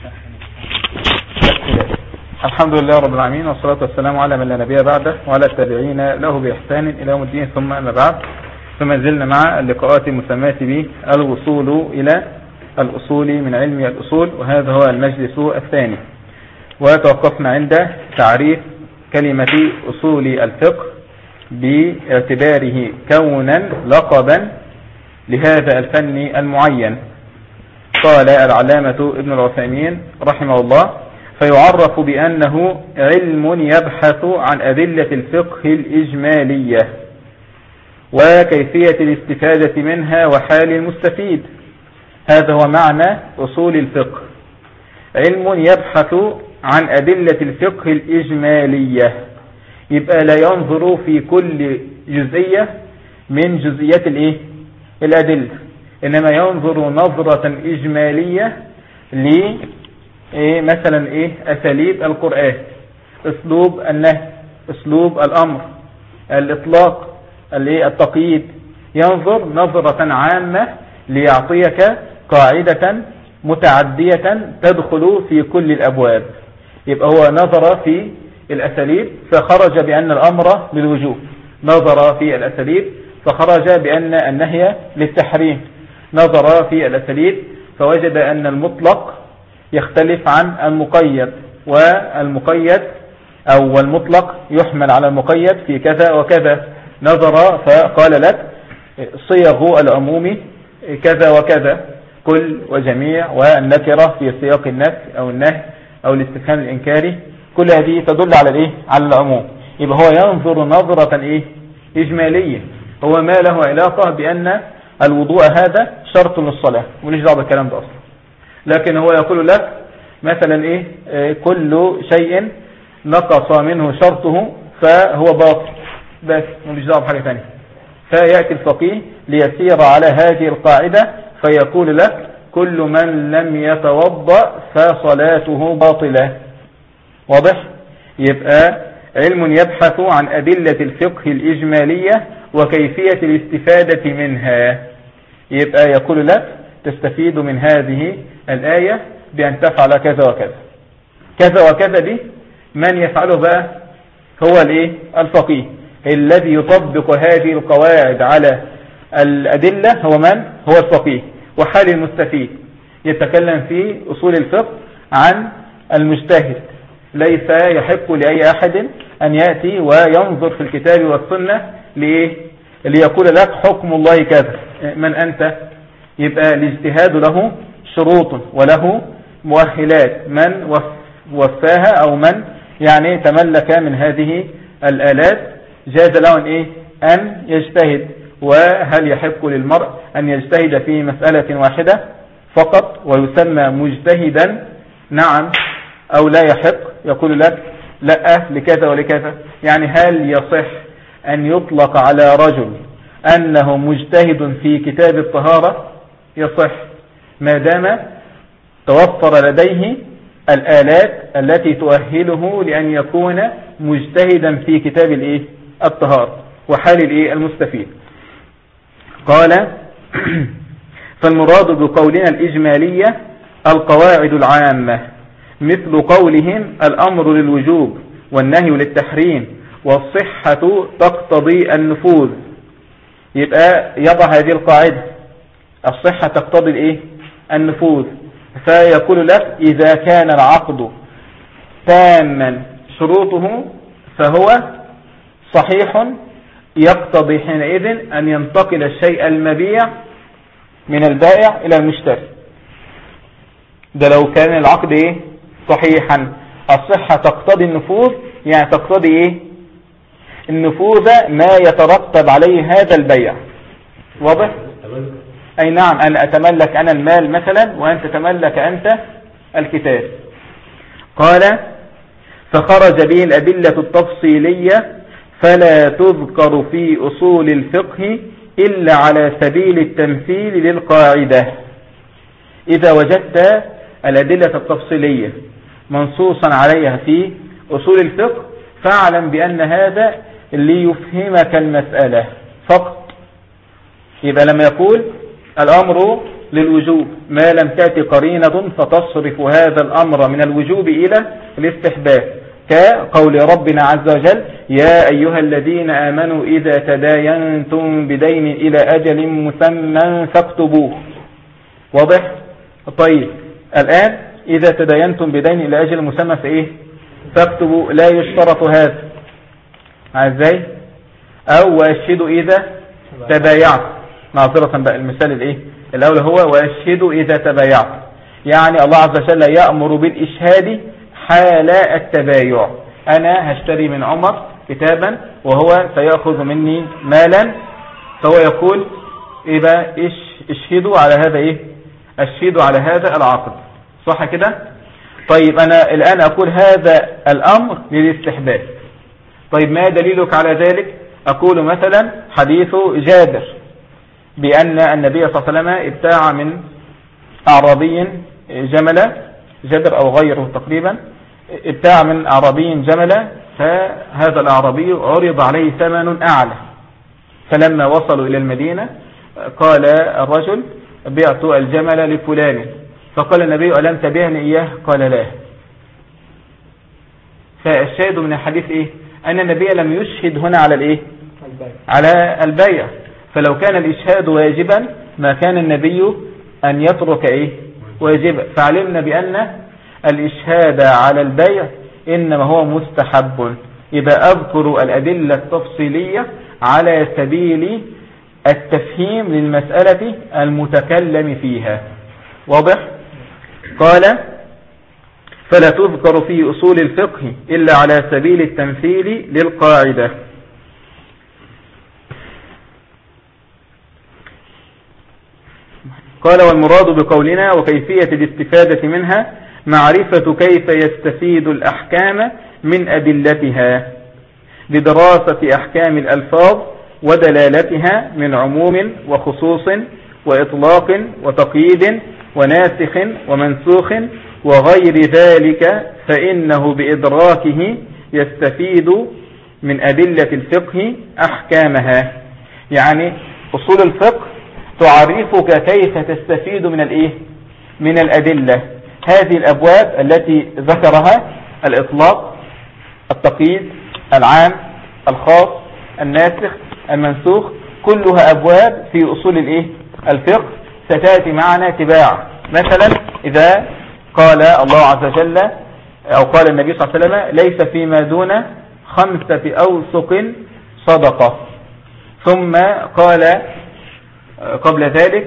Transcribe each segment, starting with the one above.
الحمد لله رب العالمين، والصلاة والسلام على من لا نبي بعده وعلى التابعين له بإحسان إلى يوم الدين، ثم أما بعد. ثم زلنا مع اللقاءات المسماة به الوصول إلى الأصول من علم الأصول، وهذا هو المجلس الثاني. وتوقفنا عند تعريف كلمة أصول الفقه باعتباره كونا لقبا لهذا الفن المعين. قال العلامة ابن العثيمين رحمه الله: فيعرف بأنه علم يبحث عن أدلة الفقه الإجمالية وكيفية الاستفادة منها وحال المستفيد. هذا هو معنى أصول الفقه، علم يبحث عن أدلة الفقه الإجمالية. يبقى لا ينظر في كل جزئية من جزئيات الأدلة، إنما ينظر نظرة إجمالية مثلا أساليب القرآن، أسلوب النهي، أسلوب الأمر، الإطلاق، التقييد. ينظر نظرة عامة ليعطيك قاعدة متعدية تدخل في كل الأبواب. يبقى هو نظر في الأساليب فخرج بأن الأمر للوجوب، نظر في الأساليب فخرج بأن النهي للتحريم، نظر في الأساليب فوجد أن المطلق يختلف عن المقيد، والمقيد أو المطلق يحمل على المقيد في كذا وكذا. نظر فقال لك صيغ العموم كذا وكذا، كل وجميع والنكرة في سياق النفي أو النهي أو الاستفهام الإنكاري، كل هذه تدل على على العموم. يبقى هو ينظر نظرة إجمالية. هو ما له علاقة بأن الوضوء هذا شرط للصلاة، وليش دعوة بالكلام ده أصلا. لكن هو يقول لك مثلا كل شيء نقص منه شرطه فهو باطل، بس مليش دعوه بحاجه ثانيه. فياتي الفقيه ليسير على هذه القاعده فيقول لك كل من لم يتوضا فصلاته باطله. واضح؟ يبقى علم يبحث عن ادله الفقه الاجماليه وكيفيه الاستفاده منها. يبقى يقول لك تستفيد من هذه الآية بأن تفعل كذا وكذا، كذا وكذا. دي من يفعله بقى هو الفقيه الذي يطبق هذه القواعد على الأدلة. هو من؟ هو الفقيه. وحال المستفيد يتكلم في أصول الفقه عن المجتهد. ليس يحق لأي أحد أن يأتي وينظر في الكتاب والسنة ليقول لك حكم الله كذا. من أنت؟ يبقى الاجتهاد له شروط وله مؤهلات. من وفاها أو من تملك من هذه الآلات جاز له أن يجتهد. وهل يحق للمرء أن يجتهد في مسألة واحدة فقط ويسمى مجتهدا؟ نعم أو لا يحق؟ يقول لك لا لكذا ولكذا. هل يصح أن يطلق على رجل أنه مجتهد في كتاب الطهارة؟ يصح ما دام توفر لديه الآلات التي تؤهله لأن يكون مجتهدا في كتاب الطهارة وحال المستفيد. قال: فالمراد بقولنا الإجمالية القواعد العامة، مثل قولهم الأمر للوجوب والنهي للتحريم والصحة تقتضي النفوذ. يبقى يضع هذه القاعدة، الصحة تقتضي النفوذ. فيقول لك إذا كان العقد تاما شروطه فهو صحيح، يقتضي حينئذ أن ينتقل الشيء المبيع من البائع إلى المشتري. ده لو كان العقد صحيحا. الصحة تقتضي النفوذ، تقتضي النفوذ ما يترتب عليه هذا البيع. واضح؟ أي نعم، أن أتملك أنا المال مثلا وأن تتملك أنت الكتاب. قال: فخرج به الأدلة التفصيلية فلا تذكر في أصول الفقه إلا على سبيل التمثيل للقاعدة. إذا وجدت الأدلة التفصيلية منصوصا عليها في أصول الفقه فاعلم بأن هذا ليفهمك المسألة فقط. يبقى لما يقول الأمر للوجوب ما لم تأتي قرينة فتصرف هذا الأمر من الوجوب إلى الاستحباب، كقول ربنا عز وجل يا أيها الذين آمنوا إذا تداينتم بدين إلى أجل مسمى فاكتبوه. واضح؟ طيب الآن إذا تداينتم بدين إلى أجل مسمى في إيه؟ فاكتبوا، لا يشترط هذا. ازاي؟ أو وأشهدوا إذا تبايعت، معذرة بقى المثال الإيه؟ الأول هو وأشهدوا إذا تبايعت، يعني الله عز وجل يأمر بالإشهاد حال التبايع. أنا هشتري من عمر كتابا وهو سيأخذ مني مالا، فهو يقول إيه بقى؟ اشهدوا على هذا إيه؟ اشهدوا على هذا العقد، صح كده؟ طيب أنا الآن أقول هذا الأمر للاستحباب. طيب ما دليلك على ذلك؟ أقول مثلا حديث جابر بأن النبي صلى الله عليه وسلم ابتاع من أعرابي جملا، جابر أو غيره تقريبا، ابتاع من أعرابي جملا، فهذا الأعرابي عرض عليه ثمن أعلى، فلما وصلوا إلى المدينة قال الرجل بعت الجمل لفلان، فقال النبي ألم تبعني إياه؟ قال لا. فالشاهد من الحديث إيه؟ أن النبي لم يشهد هنا على الإيه؟ على البيع، فلو كان الإشهاد واجبا ما كان النبي أن يترك إيه؟ واجبا، فعلمنا بأن الإشهاد على البيع إنما هو مستحب. إذا أذكر الأدلة التفصيلية على سبيل التفهيم للمسألة المتكلم فيها. واضح؟ قال فلا تذكر في أصول الفقه إلا على سبيل التمثيل للقاعدة. قال والمراد بقولنا وكيفية الاستفادة منها معرفة كيف يستفيد الأحكام من أدلتها بدراسة أحكام الألفاظ ودلالتها من عموم وخصوص وإطلاق وتقييد وناسخ ومنسوخ وغير ذلك، فإنه بإدراكه يستفيد من أدلة الفقه أحكامها. يعني أصول الفقه تعرفك كيف تستفيد من الإيه؟ من الأدلة. هذه الأبواب التي ذكرها الإطلاق، التقييد، العام، الخاص، الناسخ، المنسوخ، كلها أبواب في أصول الإيه؟ الفقه ستأتي معنا تباع. مثلا إذا قال الله عز وجل أو قال النبي صلى الله عليه وسلم ليس فيما دون 5 أوسق صدقة، ثم قال قبل ذلك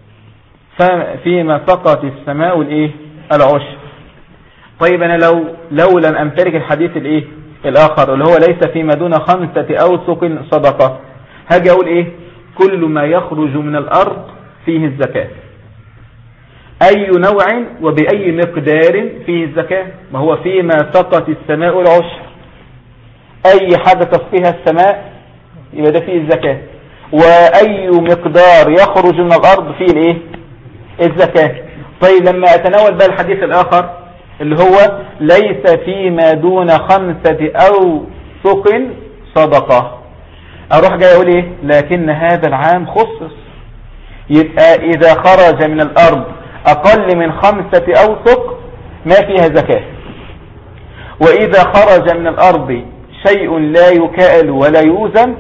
فيما سقط السماء الإيه؟ العشر. طيب أنا لو لم أمتلك الحديث الإيه؟ الآخر اللي هو ليس فيما دون 5 أوسق صدقة، هاجي أقول إيه؟ كل ما يخرج من الأرض فيه الزكاة، أي نوع وبأي مقدار فيه الزكاة، ما هو فيما سقط السماء العشر، أي حاجة تسقيها السماء يبقى ده فيه الزكاة، وأي مقدار يخرج من الأرض فيه الإيه؟ الزكاة. طيب لما أتناول بقى الحديث الآخر اللي هو ليس فيما دون 5 أوسق صدقة، أروح جاي أقول إيه؟ لكن هذا العام خصص، يبقى إذا خرج من الأرض أقل من 5 أوسق ما فيها زكاة، وإذا خرج من الأرض شيء لا يكال ولا يوزن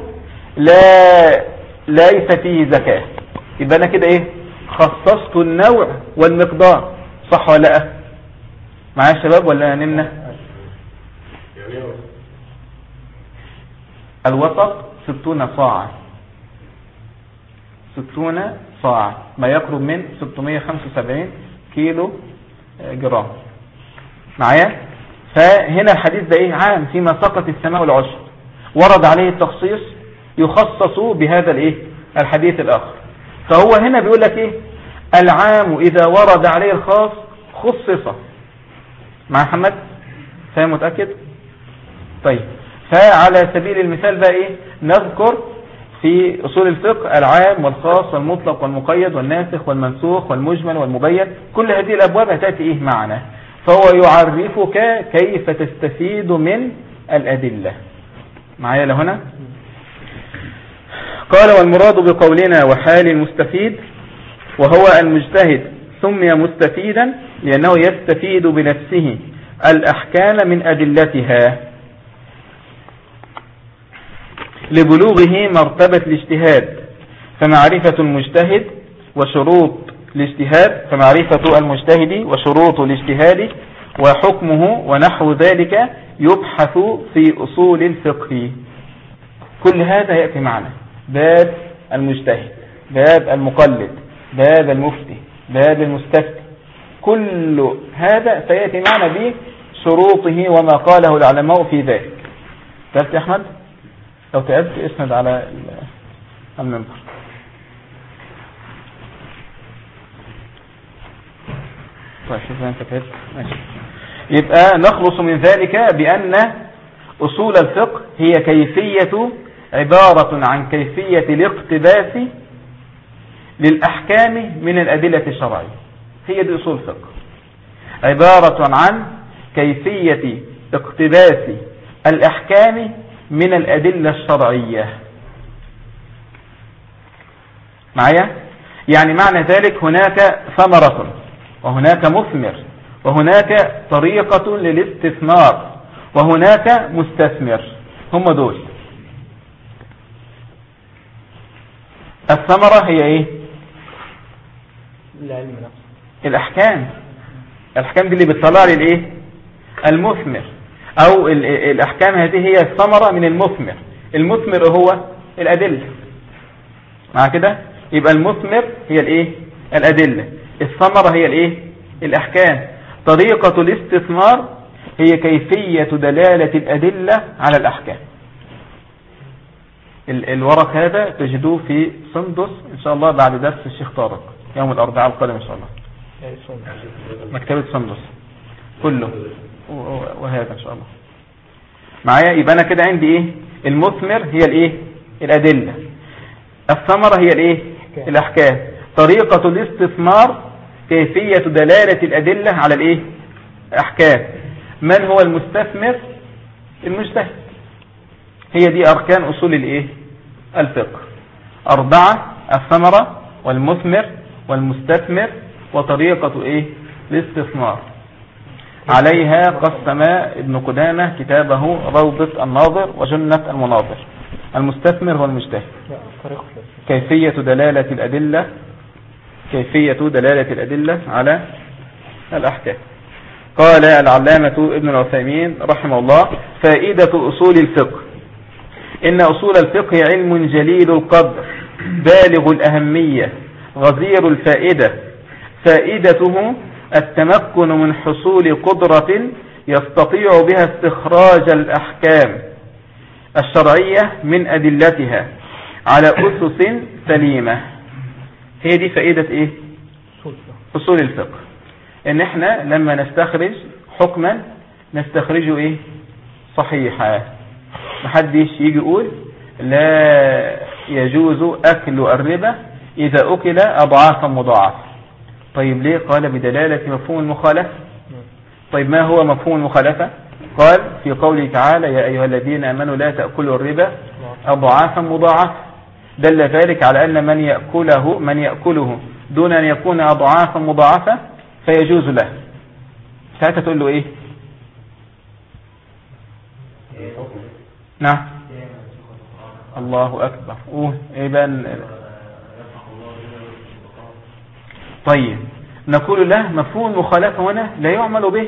ليس فيه زكاة. يبقى أنا كده إيه؟ خصصت النوع والمقدار، صح ولا لا؟ معايا الشباب ولا نمنا؟ الوسط 60 صاعا، 60 صاعا ما يقرب من 675 كيلو جرام. معايا؟ فهنا الحديث ده ايه؟ عام فيما سقط السماء العشر، ورد عليه التخصيص يخصص بهذا الايه؟ الحديث الاخر. فهو هنا بيقول لك ايه؟ العام اذا ورد عليه الخاص خصص. مع محمد؟ فاهم متأكد؟ طيب فعلى سبيل المثال بقى ايه؟ نذكر في أصول الفقه العام والخاص والمطلق والمقيد والناسخ والمنسوخ والمجمل والمبين، كل هذه الأبواب هتأتي إيه معنا، فهو يعرفك كيف تستفيد من الأدلة. معايا لهنا؟ قال والمراد بقولنا وحال المستفيد وهو المجتهد سمي مستفيدا لأنه يستفيد بنفسه الأحكام من أدلتها لبلوغه مرتبة الاجتهاد. فمعرفة المجتهد وشروط الاجتهاد فمعرفة المجتهد وشروط الاجتهاد وحكمه ونحو ذلك يبحث في أصول الفقه. كل هذا يأتي معنا: باب المجتهد، باب المقلد، باب المفتي، باب المستفتي. كل هذا سيأتي معنا بشروطه وما قاله العلماء في ذلك. تعبت يا أحمد؟ لو تعبت اسند على المنبر. طيب شوف انت تعبت. ماشي. يبقى نخلص من ذلك بأن أصول الفقه هي كيفية عبارة عن كيفية الاقتباس للأحكام من الأدلة الشرعية. هي دي أصول الفقه، عبارة عن كيفية اقتباس الأحكام من الأدلة الشرعية. معايا؟ يعني معنى ذلك هناك ثمرة وهناك مثمر وهناك طريقة للاستثمار وهناك مستثمر. هم دول. الثمرة هي ايه؟ العلم نفسه، الأحكام. الأحكام دي اللي بتطلع لي الايه؟ المثمر، او الأحكام هذه هي الثمرة من المثمر. المثمر هو الأدلة. مع كده يبقى المثمر هي الايه؟ الأدلة. الثمرة هي الايه؟ الأحكام. طريقة الاستثمار هي كيفية دلالة الأدلة على الأحكام. الورق هذا تجدوه في سندس إن شاء الله بعد درس الشيخ طارق يوم الأربعاء القادم إن شاء الله. مكتبة سندس كله وهذا إن شاء الله معايا. يبقى أنا كده عندي إيه؟ المثمر هي الإيه؟ الأدلة. الثمرة هي الإيه؟ الأحكام. طريقة الاستثمار كيفية دلالة الأدلة على الإيه؟ أحكام. من هو المستثمر؟ المجتهد. هي دي أركان أصول الإيه؟ الفقه. 4: الثمرة والمثمر والمستثمر وطريقة إيه؟ الاستثمار. عليها قسم ابن قدامة كتابه روضة الناظر وجنة المناظر. المستثمر هو المجتهد. كيفية دلالة الأدلة، كيفية دلالة الأدلة على الأحكام. قال العلامة ابن العثيمين رحمه الله: فائدة أصول الفقه: إن أصول الفقه علم جليل القدر بالغ الأهمية غزير الفائدة. فائدته التمكن من حصول قدرة يستطيع بها استخراج الأحكام الشرعية من أدلتها على أسس سليمة. هي دي فائدة إيه؟ أصول الفقه. إن إحنا لما نستخرج حكما نستخرجه إيه؟ صحيحا. محدش يجي يقول لا يجوز أكل الربا إذا أكل أضعافا مضاعفة. طيب ليه؟ قال بدلالة مفهوم المخالفة. طيب ما هو مفهوم المخالفة؟ قال في قوله تعالى: يا أيها الذين آمنوا لا تأكلوا الربا أضعافا مضاعفة. دل ذلك على أن من يأكله دون أن يكون أضعافا مضاعفة فيجوز له. ساعتها تقول له إيه؟ نعم. الله أكبر. إيه بقى؟ طيب نقول له مفهوم المخالفة هنا لا يعمل به.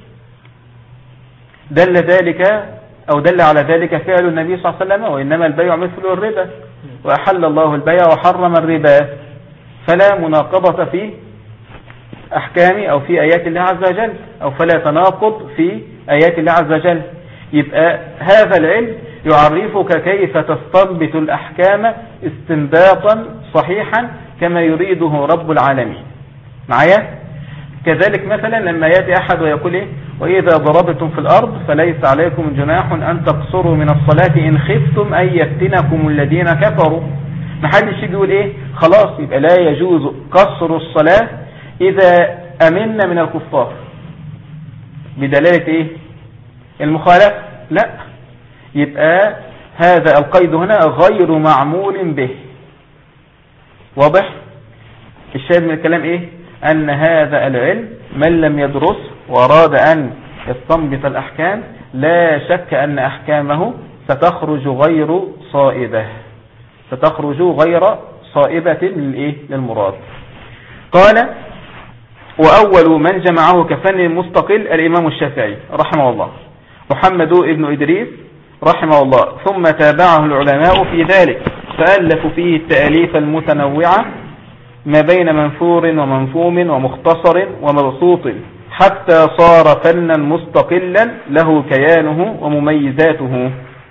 دل على ذلك فعل النبي صلى الله عليه وسلم: وإنما البيع مثل الربا وأحل الله البيع وحرم الربا. فلا مناقضة في أحكام أو في آيات الله عز وجل، أو فلا تناقض في آيات الله عز وجل. يبقى هذا العلم يعرفك كيف تستنبط الأحكام استنباطا صحيحا كما يريده رب العالمين. معايا؟ كذلك مثلا لما يأتي أحد ويقول إيه؟ وإذا ضربتم في الأرض فليس عليكم جناح أن تقصروا من الصلاة إن خفتم أن يفتنكم الذين كفروا. محدش يقول إيه؟ خلاص يبقى لا يجوز قصر الصلاة إذا أمنا من الكفار بدلالة إيه؟ المخالفة. لا، يبقى هذا القيد هنا غير معمول به. واضح؟ الشاهد من الكلام إيه؟ أن هذا العلم من لم يدرس وأراد أن يستنبط الأحكام لا شك أن أحكامه ستخرج غير صائبة، ستخرج غير صائبة للمراد. قال وأول من جمعه كفن مستقل الإمام الشافعي رحمه الله محمد ابن إدريس رحمه الله، ثم تابعه العلماء في ذلك فألفوا فيه التأليف المتنوعة ما بين منثور ومنظوم ومختصر ومبسوط حتى صار فنا مستقلا له كيانه ومميزاته.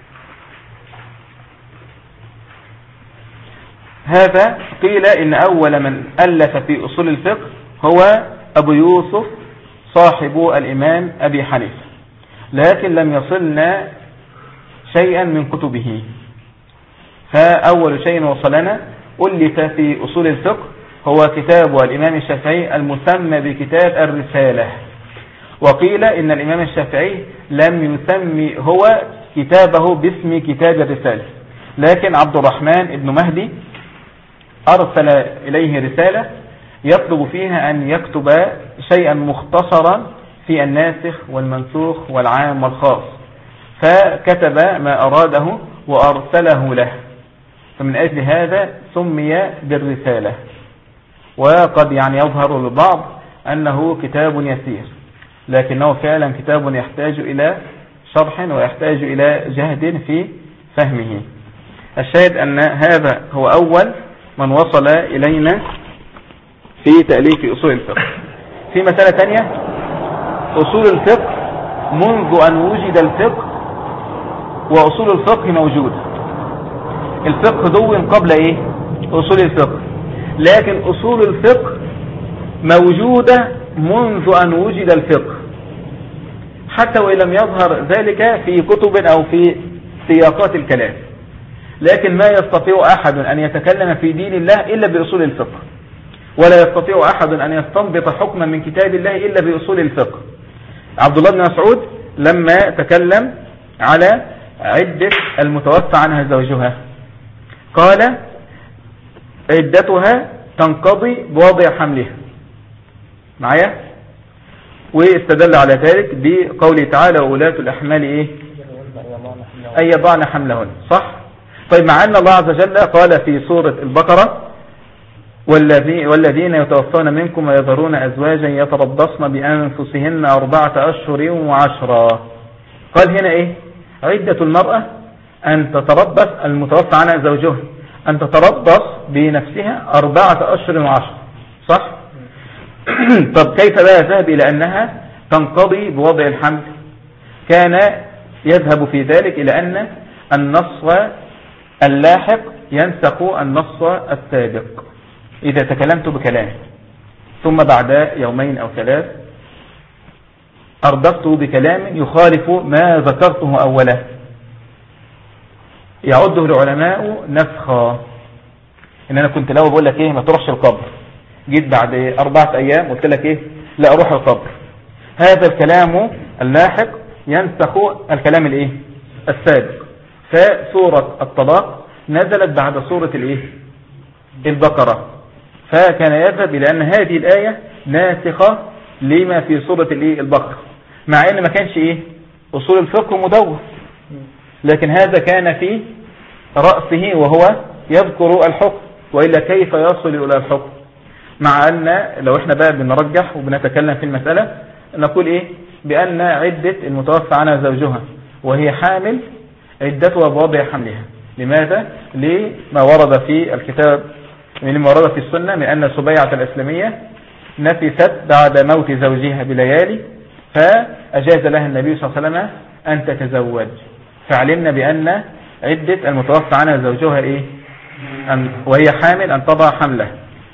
هذا قيل إن أول من ألف في أصول الفقه هو أبو يوسف صاحب الإمام أبي حنيفة، لكن لم يصلنا شيئا من كتبه. فأول شيء وصلنا ألف في أصول الفقه هو كتاب الإمام الشافعي المسمى بكتاب الرسالة. وقيل إن الإمام الشافعي لم يسمي هو كتابه باسم كتاب الرسالة، لكن عبد الرحمن ابن مهدي أرسل إليه رسالة يطلب فيها أن يكتب شيئا مختصرا في الناسخ والمنسوخ والعام والخاص، فكتب ما أراده وأرسله له، فمن أجل هذا سمي بالرسالة. وقد يظهر للبعض أنه كتاب يسير، لكنه فعلا كتاب يحتاج إلى شرح ويحتاج إلى جهد في فهمه. الشاهد أن هذا هو أول من وصل إلينا في تأليف أصول الفقه. في مسألة تانية، أصول الفقه منذ أن وجد الفقه وأصول الفقه موجودة. الفقه دون قبل أصول الفقه، لكن أصول الفقه موجودة منذ أن وجد الفقه، حتى وإن لم يظهر ذلك في كتب أو في سياقات الكلام. لكن ما يستطيع أحد أن يتكلم في دين الله إلا بأصول الفقه، ولا يستطيع أحد أن يستنبط حكما من كتاب الله إلا بأصول الفقه. عبد الله بن مسعود لما تكلم على عدة المتوفى عنها زوجها قال عدتها تنقضي بوضع حملها معايا، واستدل على ذلك بقوله تعالى وولاة الأحمال أن يضعن حملهن. صح؟ طيب، مع أن الله عز وجل قال في سورة البقرة والذين يتوفون منكم ويذرون أزواجا يتربصن بأنفسهن 4 أشهر و10. قال هنا عدة المرأة أن تتربص، المتوفى عنها زوجها أن تتربص بنفسها 4 أشهر و10. صح؟ طب كيف لا يذهب إلى أنها تنقضي بوضع الحمل؟ كان يذهب في ذلك إلى أن النص اللاحق ينسخ النص السابق. إذا تكلمت بكلام ثم بعد 2 أو 3 أردفته بكلام يخالف ما ذكرته أولا، يعده العلماء نسخا. إن أنا كنت لو بقول لك ما تروحش القبر، جيت بعد 4 أيام قلت لك لا أروح القبر، هذا الكلام اللاحق ينسخ الكلام السابق. فسورة الطلاق نزلت بعد سورة البقرة، فكان يذهب إلى أن هذه الآية ناسخة لما في سورة البقرة، مع أن ما كانش أصول الفقه مدون، لكن هذا كان في رأسه وهو يذكر الحكم، وإلا كيف يصل إلى الحكم؟ مع أن لو احنا بقى بنرجح وبنتكلم في المسألة نقول بأن عدة المتوفى عنها زوجها وهي حامل عدتها بوضع حملها. لماذا؟ لما ورد في الكتاب، لما ورد في السنة من أن سبيعة الإسلامية نفست بعد موت زوجها بليالي، فأجاز لها النبي صلى الله عليه وسلم أن تتزوج. فعلمنا بأن عدة المتوفى عنها زوجها وهي حامل أن تضع حمله.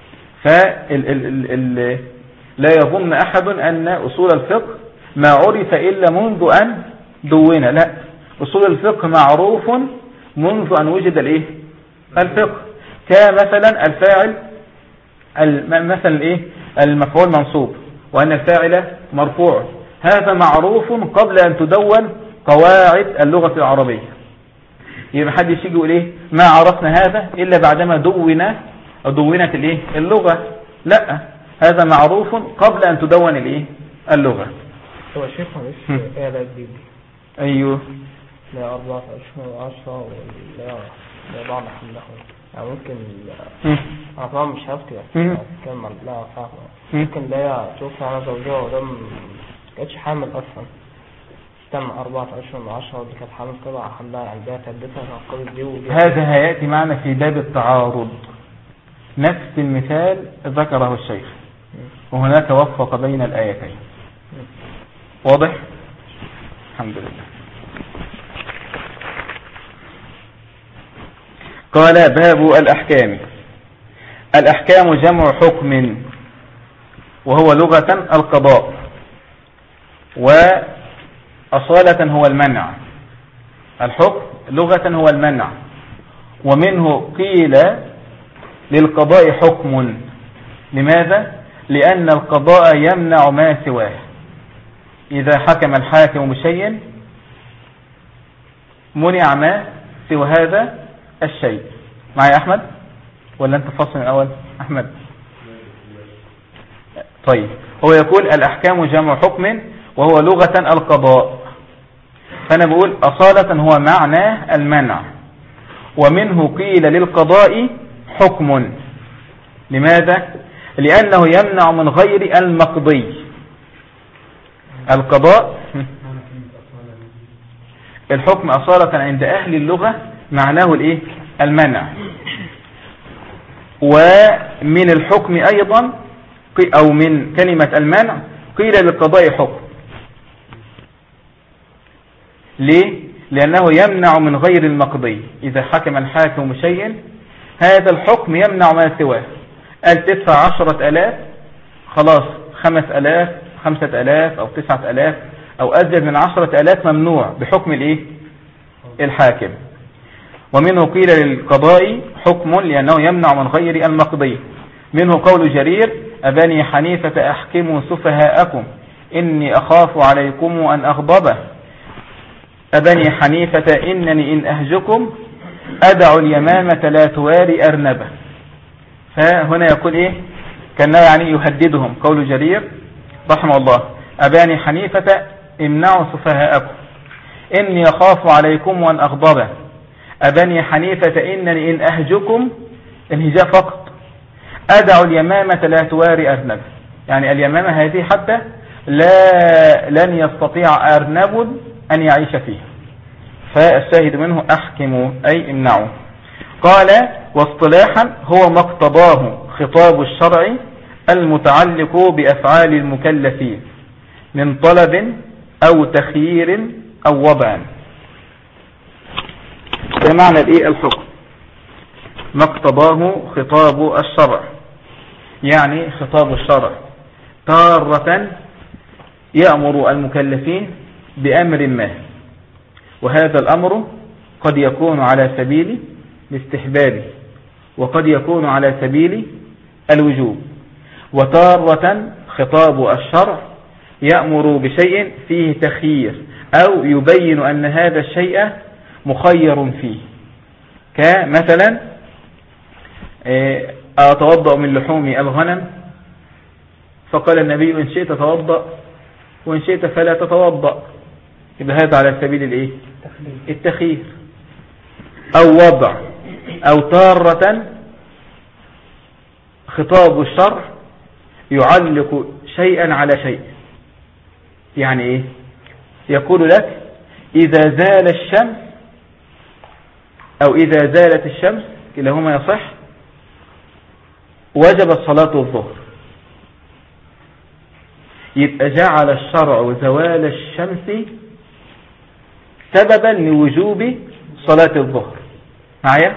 لا يظن أحد أن أصول الفقه ما عرف إلا منذ أن دون، لا، أصول الفقه معروف منذ أن وجد الفقه. كمثلا الفاعل، مثلا المفعول منصوب وأن الفاعل مرفوع، هذا معروف قبل أن تدون قواعد اللغة العربية. يبقى حد يجي يقول ما عرفنا هذا إلا بعدما دونت اللغة. لا، هذا معروف قبل أن تدون الايه اللغة. هو شيخ معلش ايه ده جديد؟ ايوه لا 14 ولا بعض حمله يعني ممكن انا طبعا مش هفتي اتكلم عن لا صعب ممكن لا تشوف انا زوجها وده كانتش حامل اصلا تم 14 من 10 دي كانت حامل طبعا حملها عندها تدتها القضيه دي هذا هياتي معنا في باب التعارض. نفس المثال ذكره الشيخ وهناك وفق بين الآيتين. واضح؟ الحمد لله. قال باب الأحكام. الأحكام جمع حكم وهو لغة القضاء وأصالة هو المنع. الحكم لغة هو المنع، ومنه قيل للقضاء حكم. لماذا؟ لأن القضاء يمنع ما سواه. إذا حكم الحاكم بشيء منع ما سوى هذا الشيء. معي أحمد ولا أنت فصل الأول أحمد؟ طيب، هو يقول الأحكام جمع حكم وهو لغة القضاء، فأنا بقول أصالة هو معنى المنع، ومنه قيل للقضاء حكم. لماذا؟ لأنه يمنع من غير المقضي. القضاء الحكم أصالة عند أهل اللغة معناه الإيه؟ المنع. ومن الحكم أيضا أو من كلمة المنع قيل للقضاء حكم. ليه؟ لأنه يمنع من غير المقضي. إذا حكم الحاكم بشيء هذا الحكم يمنع ما سواه. قال تدفع 10,000 خلاص 5,000 5,000 أو 9,000 أو أزيد من 10,000 ممنوع بحكم الإيه؟ الحاكم. ومنه قيل للقضاء حكم لأنه يمنع من غير المقضي. منه قول جرير أبني حنيفة أحكموا سفهاءكم إني أخاف عليكم أن أغضبه. أبني حنيفة إنني إن أهجكم أدع اليمامة لا تواري أرنبه. فهنا يقول إيه؟ كأنه يعني يهددهم. قول جرير رحمه الله أبني حنيفة امنعوا سفهاءكم إني أخاف عليكم وأن أغضبه. أبني حنيفة إنني إن أهجكم الهجاء فقط أدع اليمامة لا تواري أرنب. يعني اليمامة هذه حتى لن يستطيع أرنب أن يعيش فيه. فالشاهد منه أحكموا أي امنعوا. قال واصطلاحا هو ما اقتضاه خطاب الشرع المتعلق بأفعال المكلفين من طلب أو تخيير أو وضع. ده معنى الإيه؟ الحكم. ما اقتضاه خطاب الشرع، يعني خطاب الشرع تارة يأمر المكلفين بأمر ما، وهذا الأمر قد يكون على سبيل الاستحباب وقد يكون على سبيل الوجوب. وتارة خطاب الشرع يأمر بشيء فيه تخيير أو يبين أن هذا الشيء مخير فيه. كمثلا أتوضأ من لحوم الغنم فقال النبي إن شئت توضأ وإن شئت فلا تتوضأ. يبقى هذا على سبيل الإيه؟ التخيير. أو وضع. أو تارة خطاب الشرع يعلق شيئا على شيء. يعني إيه؟ يقول لك إذا زال الشمس أو إذا زالت الشمس كلاهما يصح وجبت صلاة الظهر. يبقى جعل الشرع زوال الشمس سببا لوجوب صلاة الظهر. معايا؟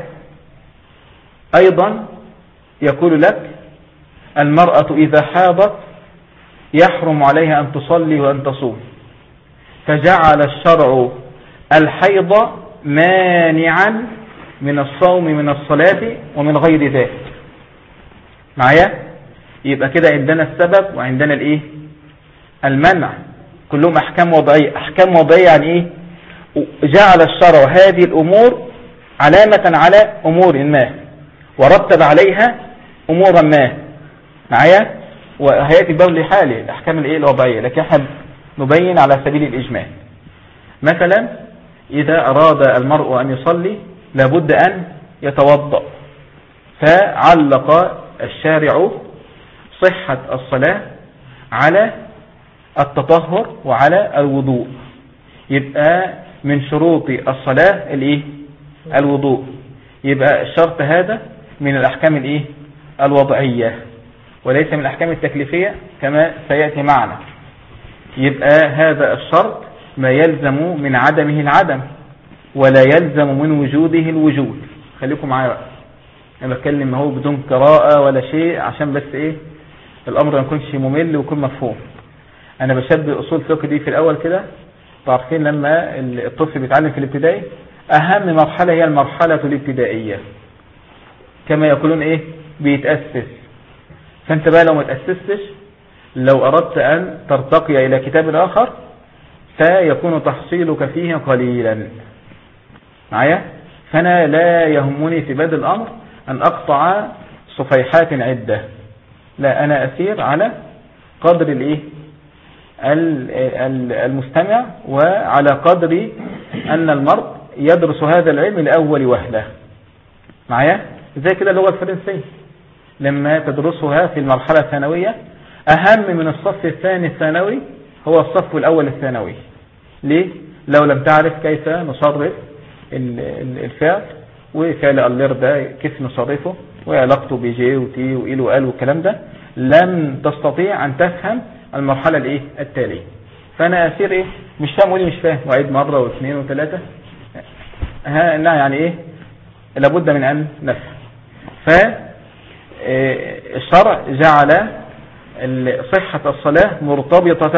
أيضا يقول لك المرأة إذا حاضت يحرم عليها أن تصلي وأن تصوم، فجعل الشرع الحيض مانعا من الصوم من الصلاة ومن غير ذلك. معايا؟ يبقى كده عندنا السبب وعندنا الايه؟ المنع. كلهم احكام وضعية. احكام وضعية يعني ايه؟ جعل الشرع هذه الامور علامة على امور ما ورتب عليها امورا ما. معايا؟ وهيأتي باب لحاله الأحكام الوضعية، لكن احنا نبين على سبيل الإجمال. مثلا إذا أراد المرء أن يصلي لابد أن يتوضأ، فعلق الشارع صحة الصلاة على التطهر وعلى الوضوء. يبقى من شروط الصلاة الوضوء، يبقى الشرط هذا من الأحكام الوضعية وليس من الأحكام التكليفية كما سيأتي معنا. يبقى هذا الشرط ما يلزم من عدمه العدم ولا يلزم من وجوده الوجود. خليكم معايا بقى، أنا بتكلم هو بدون قراءة ولا شيء عشان بس الأمر ما يكونش ممل ويكون مفهوم. أنا بشبه أصول الفقه دي في الأول كده، تعرفين لما الطفل بيتعلم في الابتدائي أهم مرحلة هي المرحلة الابتدائية، كما يقولون بيتأسس. فأنت بقى لو ما تأسستش، لو أردت أن ترتقي إلى كتاب آخر فيكون تحصيلك فيه قليلا معايا. فأنا لا يهمني في بدء الأمر أن أقطع صفيحات عدة، لا، أنا أسير على قدر المستمع وعلى قدر أن المرء يدرس هذا العلم لأول وهلة معايا. زي كده اللغة الفرنسية لما تدرسها في المرحلة الثانوية أهم من الصف الثاني الثانوي هو الصف الأول الثانوي. ليه؟ لو لم تعرف كيف نصرف الفعل وفعل اللير ده كيف نصرفه وعلاقته بجي وتي وإل وقال والكلام ده، لن تستطيع أن تفهم المرحلة التالية. فأنا أسير مش فاهم ولي مش فاهم وعيد مرة واثنين وثلاثة، يعني لابد من أن نفهم. فالشرع جعل صحة الصلاة مرتبطة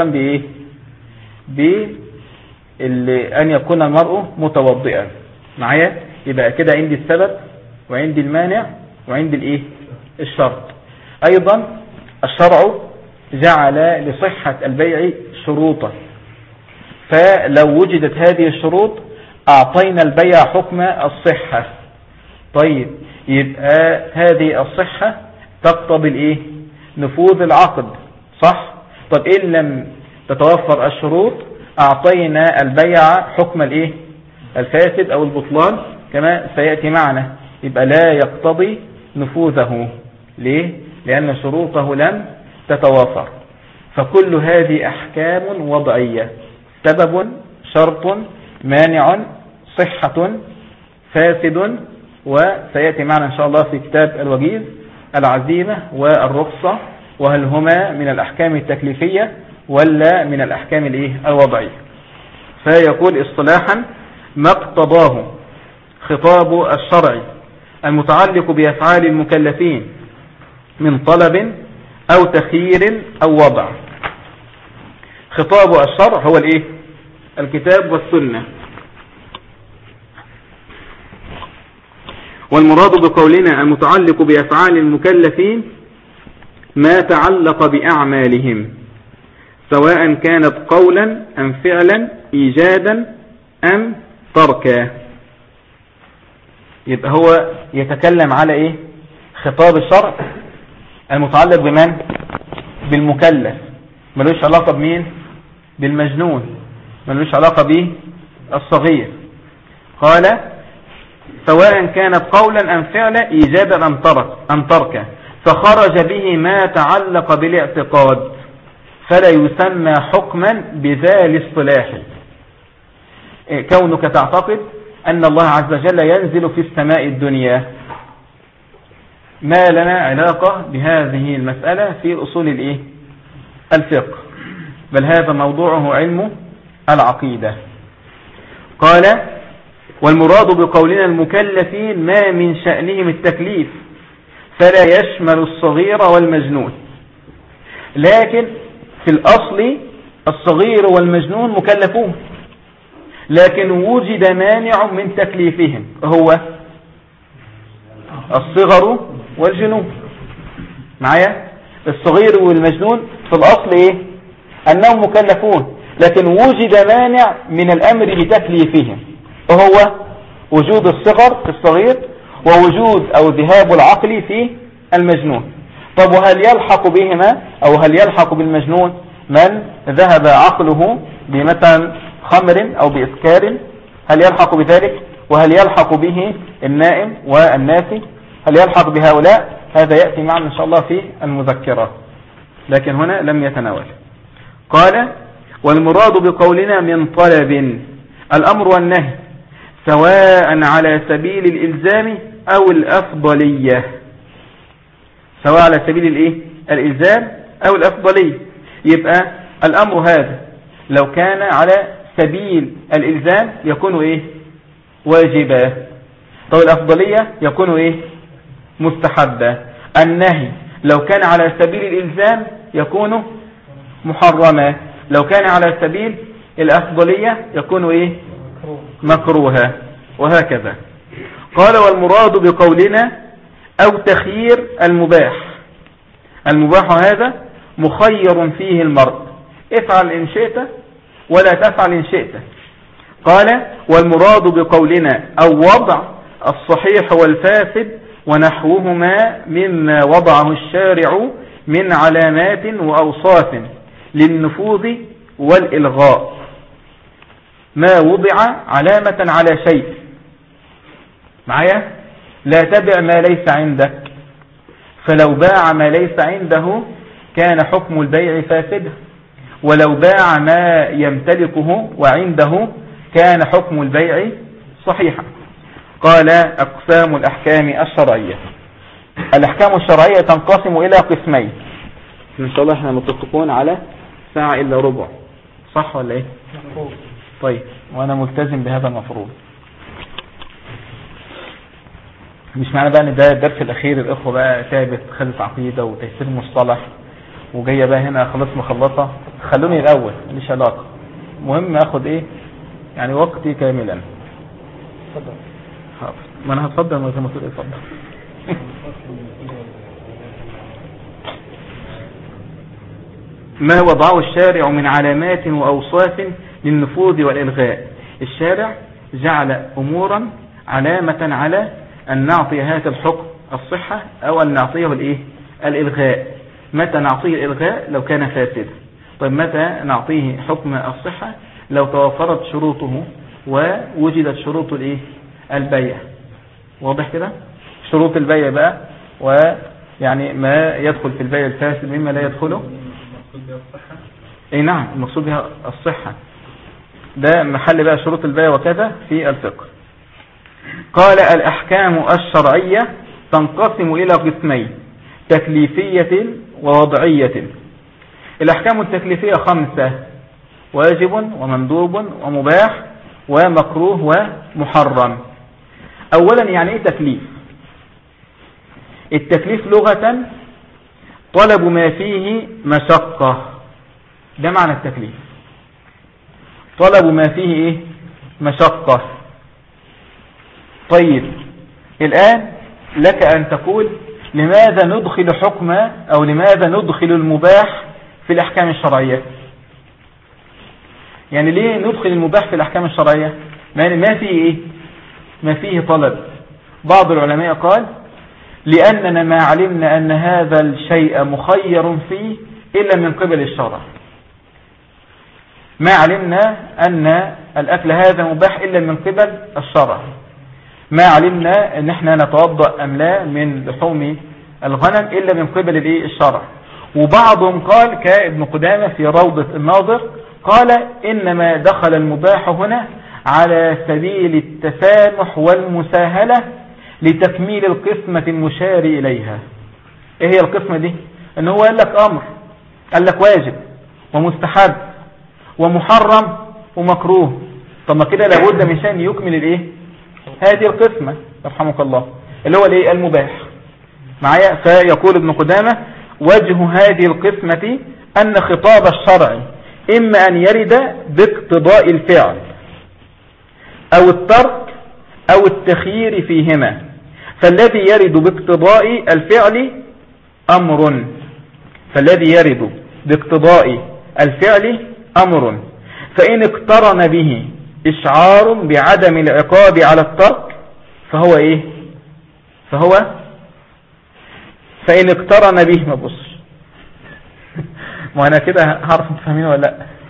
بأن يكون المرء متوضئا معايا. يبقى كده عندي السبب وعندي المانع وعندي الشرط. أيضا الشرع جعل لصحة البيع شروطا، فلو وجدت هذه الشروط أعطينا البيع حكم الصحة. طيب يبقى هذه الصحة تقتضي نفوذ العقد، صح؟ طب إن لم تتوفر الشروط أعطينا البيع حكم الفاسد أو البطلان كما سيأتي معنا. يبقى لا يقتضي نفوذه. ليه؟ لأن شروطه لم تتوافر. فكل هذه أحكام وضعية، سبب، شرط، مانع، صحة، فاسد. وسيأتي معنا إن شاء الله في كتاب الوجيز العزيمة والرخصة، وهل هما من الأحكام التكليفية ولا من الأحكام الوضعية. فيقول اصطلاحا ما اقتضاه خطاب الشرع المتعلق بأفعال المكلفين من طلب أو تخيير أو وضع. خطاب الشرع هو الكتاب والسنة. والمراد بقولنا المتعلق بأفعال المكلفين ما تعلق بأعمالهم سواء كانت قولا أم فعلا، إيجادا أم تركا. يبقى هو يتكلم على خطاب الشرع المتعلق بمن؟ بالمكلف. ملوش علاقة بمين؟ بالمجنون، ملوش علاقة بالصغير. قال سواء كانت قولا أم فعلا، إيجادا أم تركا، فخرج به ما تعلق بالاعتقاد فلا يسمى حكما بذا الاصطلاح. كونك تعتقد أن الله عز وجل ينزل في السماء الدنيا، ما لنا علاقة بهذه المسألة في أصول الفقه، بل هذا موضوعه علم العقيدة. قال والمراد بقولنا المكلفين ما من شأنهم التكليف فلا يشمل الصغير والمجنون. لكن في الأصل الصغير والمجنون مكلفون، لكن وجد مانع من تكليفهم هو الصغر والجنون. معايا؟ الصغير والمجنون في الأصل أنهم مكلفون، لكن وجد مانع من الأمر بتكليفهم وهو وجود الصغر في الصغير ووجود أو ذهاب العقل في المجنون. طب وهل يلحق بهما أو هل يلحق بالمجنون من ذهب عقله بمثلا خمر أو بإسكار؟ هل يلحق بذلك؟ وهل يلحق به النائم والناسي؟ هل يلحق بهؤلاء؟ هذا يأتي معنا إن شاء الله في المذكرة، لكن هنا لم يتناول. قال والمراد بقولنا من طلب الأمر والنهي سواء على سبيل الإلزام أو الأفضلية، سواء على سبيل الإلزام أو الأفضلية. يبقى الأمر هذا لو كان على سبيل الإلزام يكون واجبا، طب الأفضلية يكون مستحبا. النهي لو كان على سبيل الإلزام يكون محرما، لو كان على سبيل الأفضلية يكون مكروها، وهكذا. قال والمراد بقولنا أو تخيير المباح، المباح هذا مخير فيه المرء، افعل إن شئت ولا تفعل إن شئت. قال والمراد بقولنا أو وضع الصحيح والفاسد ونحوهما مما وضعه الشارع من علامات وأوصاف للنفوذ والإلغاء. ما وضع علامة على شيء معايا، لا تبع ما ليس عندك، فلو باع ما ليس عنده كان حكم البيع فاسدا، ولو باع ما يمتلكه وعنده كان حكم البيع صحيحا. قال أقسام الأحكام الشرعية. الأحكام الشرعية تنقسم إلى قسمين، إن شاء الله احنا متفقون على ساعة إلا ربع، صح ولا ايه؟ طيب، وأنا ملتزم بهذا المفروض. مش معنى بقى ان ده الدرس الأخير الإخوة بقى تعبت خلص عقيدة وتيسير مصطلح وجاية بقى هنا خلاص مخلصة، خلوني الأول ماليش علاقة، مهم أخد يعني وقتي كاملا. حاضر، ما أنا هتفضل ما زي ما تقول اتفضل. ما وضعه الشارع من علامات وأوصاف للنفوذ والإلغاء. الشارع جعل أمورا علامة على أن نعطي هذا الحكم الصحة أو أن نعطيه الإلغاء. متى نعطيه الإلغاء؟ لو كان فاسدا. طيب متى نعطيه حكم الصحة؟ لو توفرت شروطه ووجدت شروط البيع. واضح كده؟ شروط البيع بقى، ويعني ما يدخل في البيع الفاسد مما لا يدخله. نعم، المقصود بها الصحة، ده محل بقى شروط البيع وكذا في الفقه. قال الأحكام الشرعية تنقسم إلى قسمين، تكليفية ووضعية. الأحكام التكليفية 5: واجب ومندوب ومباح ومكروه ومحرم. أولا يعني إيه تكليف؟ التكليف لغة طلب ما فيه مشقة، ده معنى التكليف، طلب ما فيه مشقة. طيب الآن لك أن تقول لماذا ندخل حكم أو لماذا ندخل المباح في الأحكام الشرعية؟ يعني ليه ندخل المباح في الأحكام الشرعية؟ ما فيه ما فيه طلب. بعض العلماء قال لأننا ما علمنا أن هذا الشيء مخير فيه إلا من قبل الشرع، ما علمنا أن الأكل هذا مباح إلا من قبل الشرع، ما علمنا أن احنا نتوضأ أم لا من لحوم الغنم إلا من قبل الشرع. وبعضهم قال كابن قدامة في روضة الناظر قال إنما دخل المباح هنا على سبيل التسامح والمساهلة لتكميل القسمة المشار إليها. إيه هي القسمة دي؟ إن هو قال لك أمر، قال لك واجب ومستحب ومحرم ومكروه، طب ما كده لابد من شأن يكمل هذه القسمة رحمك الله اللي هو المباح معايا. فيقول ابن قدامة وجه هذه القسمة أن خطاب الشرع إما أن يرد باقتضاء الفعل أو الترك أو التخيير فيهما، فالذي يرد باقتضاء الفعل أمر، فالذي يرد باقتضاء الفعل أمر، فإن اقترن به إشعار بعدم العقاب على الترك فإن اقترن به، ما بص ما أنا كده هعرف تفهمين ولا لا.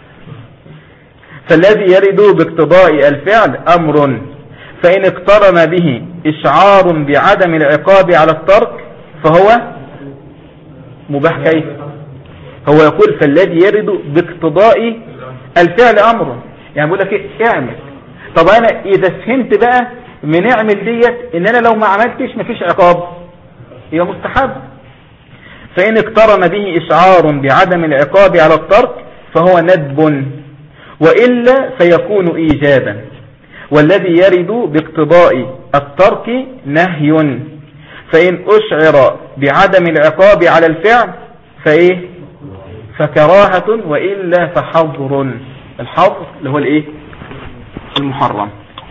فالذي يرد باقتضاء الفعل أمر، فإن اقترن به إشعار بعدم العقاب على الترك فهو مباح. كيف؟ هو يقول فالذي يرد باقتضاء الفعل أمر، يعني بقول لك إيه؟ اعمل. طب أنا إذا فهمت بقى من اعمل ديت إن أنا لو ما عملتش مفيش عقاب، هي مستحب. فإن اقترن به إشعار بعدم العقاب على الترك فهو ندب، وإلا فيكون إيجابا. والذي يرد باقتضاء الترك نهي، فإن أشعر بعدم العقاب على الفعل فإيه؟ فكراهة، وإلا فحظر. الحظر اللي هو الإيه؟ المحرم.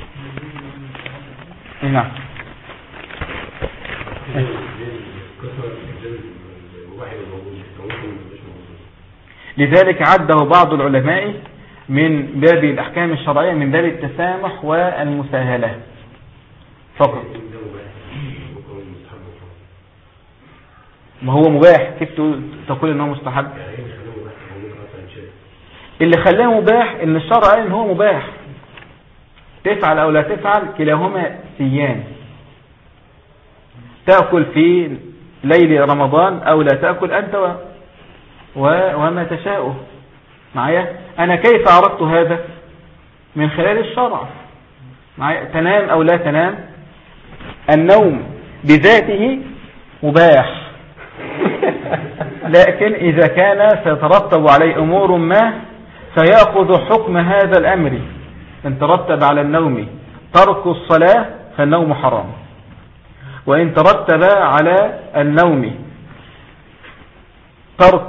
نعم. لذلك عده بعض العلماء من باب الأحكام الشرعية من باب التسامح والمساهلة فقط. ما هو مباح، كيف تقول انه مستحب؟ اللي خلاه مباح ان الشرع قال ان هو مباح، تفعل او لا تفعل كلاهما سيان. تأكل في ليل رمضان او لا تأكل انت وما تشاء. معايا؟ انا كيف عرفت هذا؟ من خلال الشرع. معايا؟ تنام او لا تنام، النوم بذاته مباح لكن إذا كان سيترتب عليه أمور ما فيأخذ حكم هذا الأمر. إن ترتب على النوم ترك الصلاة فالنوم حرام، وإن ترتب على النوم ترك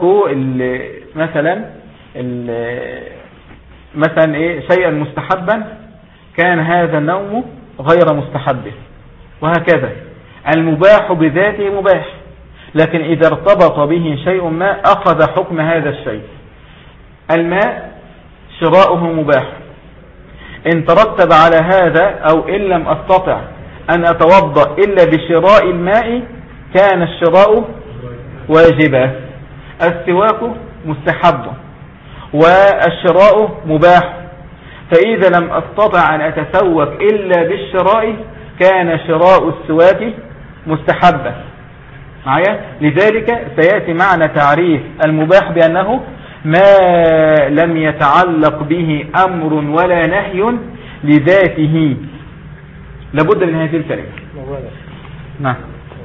مثلا شيئا مستحبا كان هذا النوم غير مستحب، وهكذا. المباح بذاته مباح، لكن إذا ارتبط به شيء ما أخذ حكم هذا الشيء. الماء شراؤه مباح، إن ترتب على هذا أو إن لم أستطع أن أتوضأ إلا بشراء الماء كان الشراء واجبا. السواك مستحب والشراء مباح، فإذا لم أستطع أن أتسوك إلا بالشراء كان شراء السواك مستحبا. معايا؟ لذلك سيأتي معنا تعريف المباح بأنه ما لم يتعلق به أمر ولا نهي لذاته. لابد من هذه الكلمة. نعم.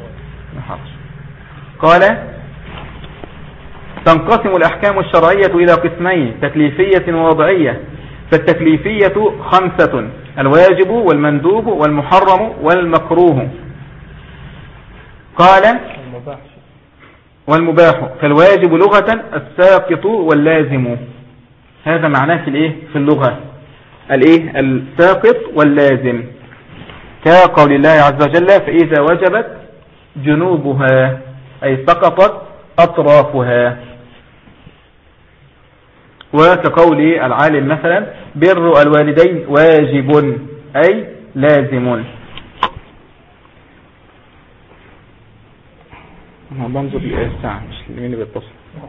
قال تنقسم الأحكام الشرعية إلى قسمين: تكليفية ووضعية. فالتكليفية 5: الواجب والمندوب والمحرم والمكروه. قال والمباح. فالواجب لغة الساقط واللازم. هذا معناه في اللغة الساقط واللازم، كقول الله عز وجل: فإذا وجبت جنوبها، أي سقطت أطرافها. وكقول العالم مثلا: بر الوالدين واجب، أي لازم. بنظر الساعة مش مين اللي بيتصل.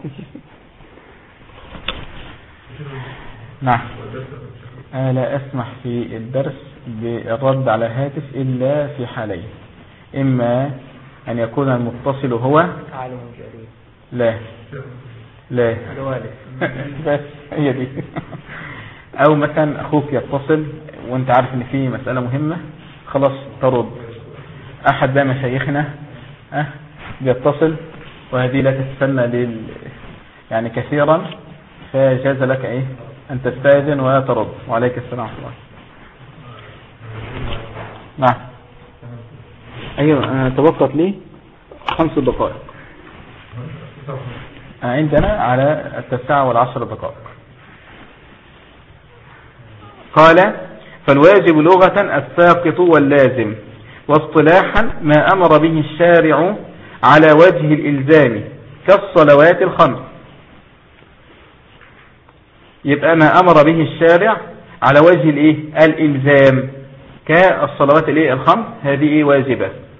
نعم. لا أسمح في الدرس بالرد على هاتف إلا في حالين: إما أن يكون المتصل هو عالم جليل، لا بس هي دي، أو مثلا أخوك يتصل وانت عارف ان في مسألة مهمة خلاص ترد. أحد بقى مشايخنا بيتصل وهذه لا تستنى يعني كثيرا، فجاز لك أن تستاذن وترد. وعليك السلام ورحمة الله. نعم. أيوة، تبقت لي 5 دقائق عندنا على 9 و10 دقائق. قال: فالواجب لغة الساقط واللازم، واصطلاحا ما أمر به الشارع على وجه الإلزام كالصلوات الخمس. يبقى ما أمر به الشارع على وجه الإلزام كالصلوات الخمس، هذه واجبة.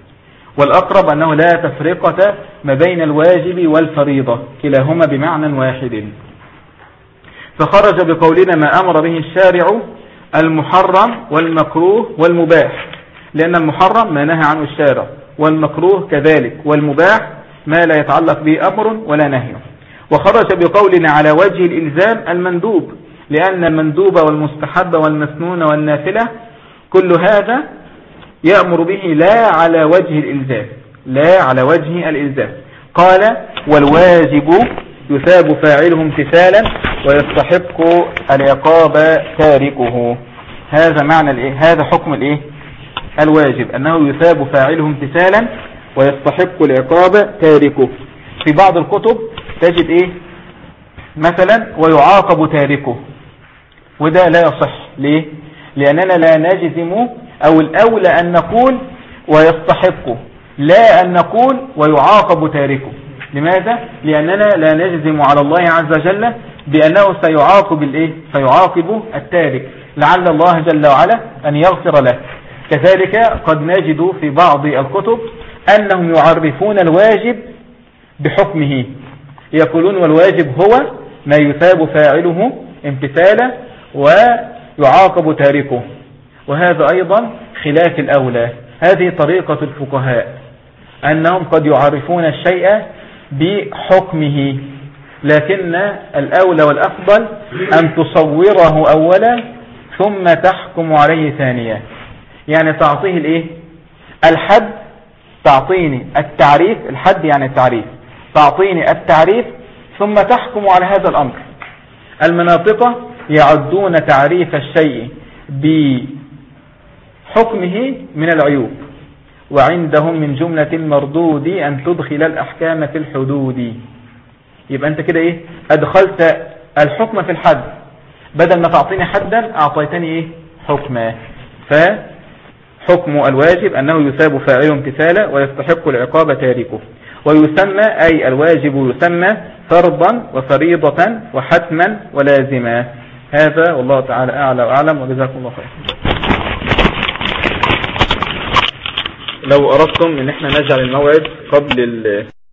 والأقرب أنه لا تفرقة ما بين الواجب والفريضة، كلاهما بمعنى واحد. فخرج بقولنا ما أمر به الشارع المحرم والمكروه والمباح، لأن المحرم ما نهى عنه الشارع، والمكروه كذلك، والمباح ما لا يتعلق به أمر ولا نهي. وخرج بقولنا على وجه الإلزام المندوب، لأن المندوب والمستحب والمسنون والنافلة كل هذا يأمر به لا على وجه الإلزام، لا على وجه الإلزام. قال والواجب يثاب فاعله امتثالا ويستحق العقاب تاركه. هذا معنى الايه؟ هذا حكم الايه؟ الواجب، انه يثاب فاعله امتثالا ويستحق العقاب تاركه. في بعض الكتب تجد ايه مثلا ويعاقب تاركه، وده لا يصح. ليه؟ لاننا لا نجزم، او الاولى ان نقول ويستحق، لا ان نقول ويعاقب تاركه. لماذا؟ لأننا لا نجزم على الله عز وجل بأنه سيعاقب الايه؟ سيعاقب التارك، لعل الله جل وعلا أن يغفر له. كذلك قد نجد في بعض الكتب أنهم يعرفون الواجب بحكمه، يقولون والواجب هو ما يثاب فاعله امتثالا ويعاقب تاركه، وهذا أيضا خلاف الأولى. هذه طريقة الفقهاء، أنهم قد يعرفون الشيء بحكمه، لكن الأولى والأفضل أن تصوره أولا ثم تحكم عليه ثانيا. يعني تعطيه الايه؟ الحد، تعطيني التعريف، الحد يعني التعريف، تعطيني التعريف ثم تحكم على هذا الأمر. المناطق يعدون تعريف الشيء بحكمه من العيوب، وعندهم من جملة المردود أن تدخل الأحكام في الحدود. يبقى أنت كده إيه؟ أدخلت الحكم في الحد، بدل ما تعطيني حدا أعطيتني إيه؟ حكما. فحكم الواجب أنه يثاب فاعله امتثالا ويستحق العقاب تاركه. ويسمى أي الواجب يسمى فرضا وفريضة وحتما ولازما. هذا والله تعالى أعلى وأعلم، وجزاكم الله خير. لو أردتم ان احنا نجعل الموعد قبل